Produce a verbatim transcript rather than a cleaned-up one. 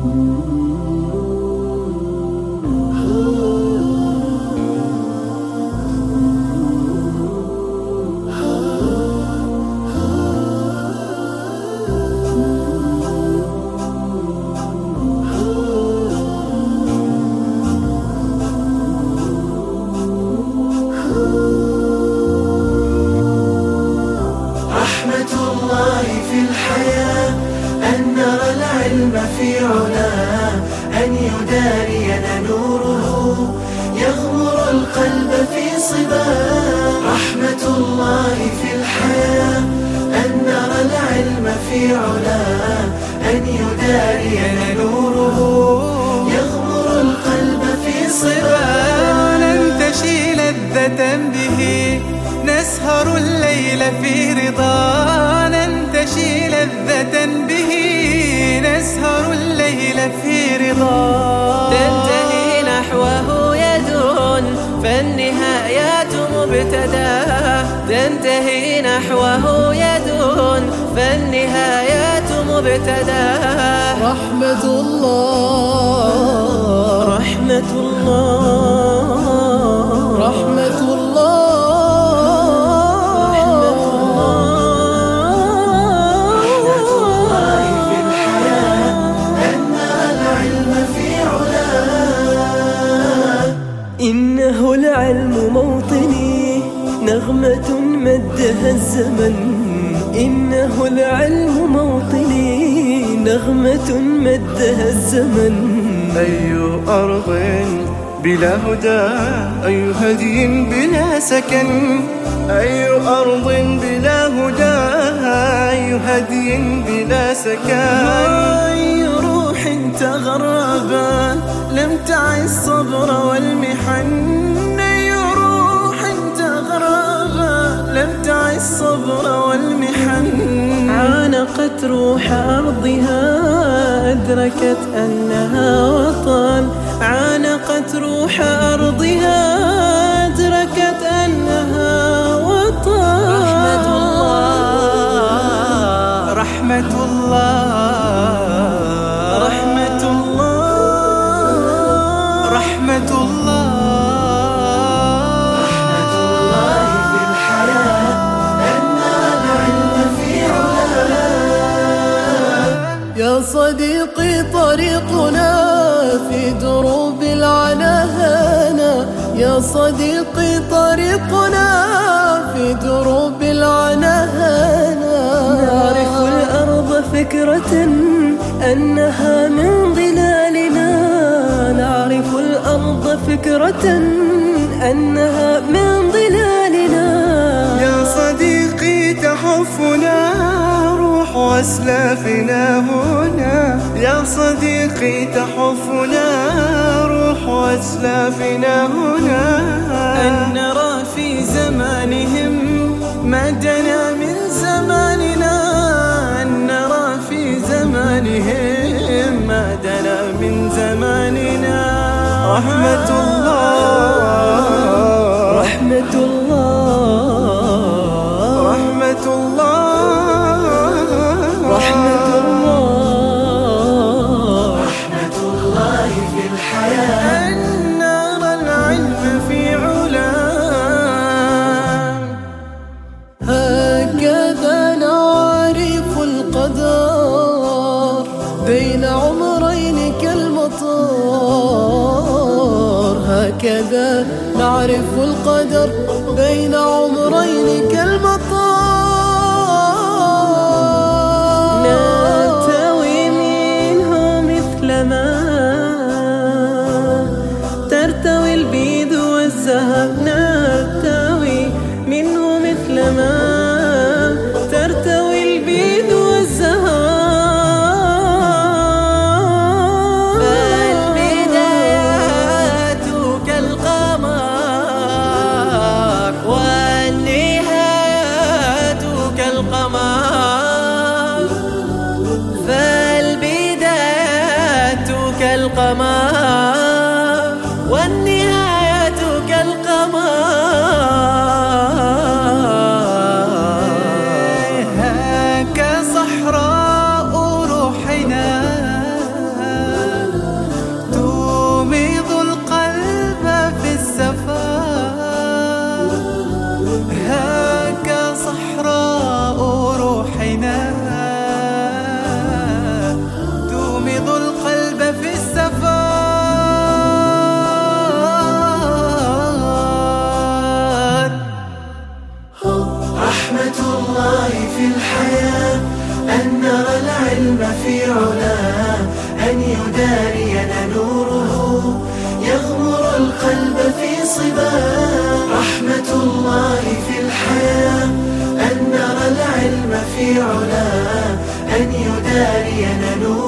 في علاه أن يدارينا نوره يغمر القلب في صباه. رحمة الله في الحياة أن نرى العلم في علاه أن يدارينا نوره يغمر القلب في صباه. ننتشي لذة به نسهر الليل في رضا، ننتشي لذة به نسهر الليل في رضا. تنتهي نحوه يد فالنهايات مبتداه، تنتهي نحوه يد فالنهايات مبتداه. رحمة الله رحمة الله رحمة الله إنه العلم موطني نغمة مدها الزمن، إنه العلم موطني نغمة مدها الزمن. أي أرض بلا هدى، أي هدي بلا سكن، أي أرض بلا هدى، أي هدي بلا سكن. أي روح تغربا لم تعي الصبر والمحن، أي روح تغربا لم تعي الصبر والمحن. عانقت روح أرضها أدركت أنها وطن، عانقت روح أرضها أدركت أنها وطن. رحمة الله رحمة الله رحمة الله رحمة الله رحمة الله في الحياة أن العلم في علاه. يا صديقي طريقنا في دروب العناهنا، يا صديقي طريقنا في دروب العناهنا. نعرف الأرض فكرة أنها من ظلالنا، نعرف الأرض فكرة أنها من ظلالنا. يا صديقي تحفنا روح أسلافنا هنا، يا صديقي تحفنا روح أسلافنا هنا. أن نرى في زمانهم ما دنا من زماننا، أن نرى في زمانهم ما دنا من زماننا. رحمة الله رحمة الله رحمة الله رحمة الله رحمة الله في الحياة أن نرى العلم في علاه. هكذا نعرف القدر بين عمرين كالمطر، هكذا نعرف القدر بين عمرين كالمطر. نرتوي منه مثل ما ترتوي البيض والزهر، نرتوي منه مثل ما ترتوي البيض والزهر. فالبدايات كالقمر والنهايات كالقمر، فالبدايات كالقمر والنهايات كالقمر. هاك صحراء روحنا صبا. رحمة الله في الحياة أن نرى العلم في علاه، أن يدارينا نور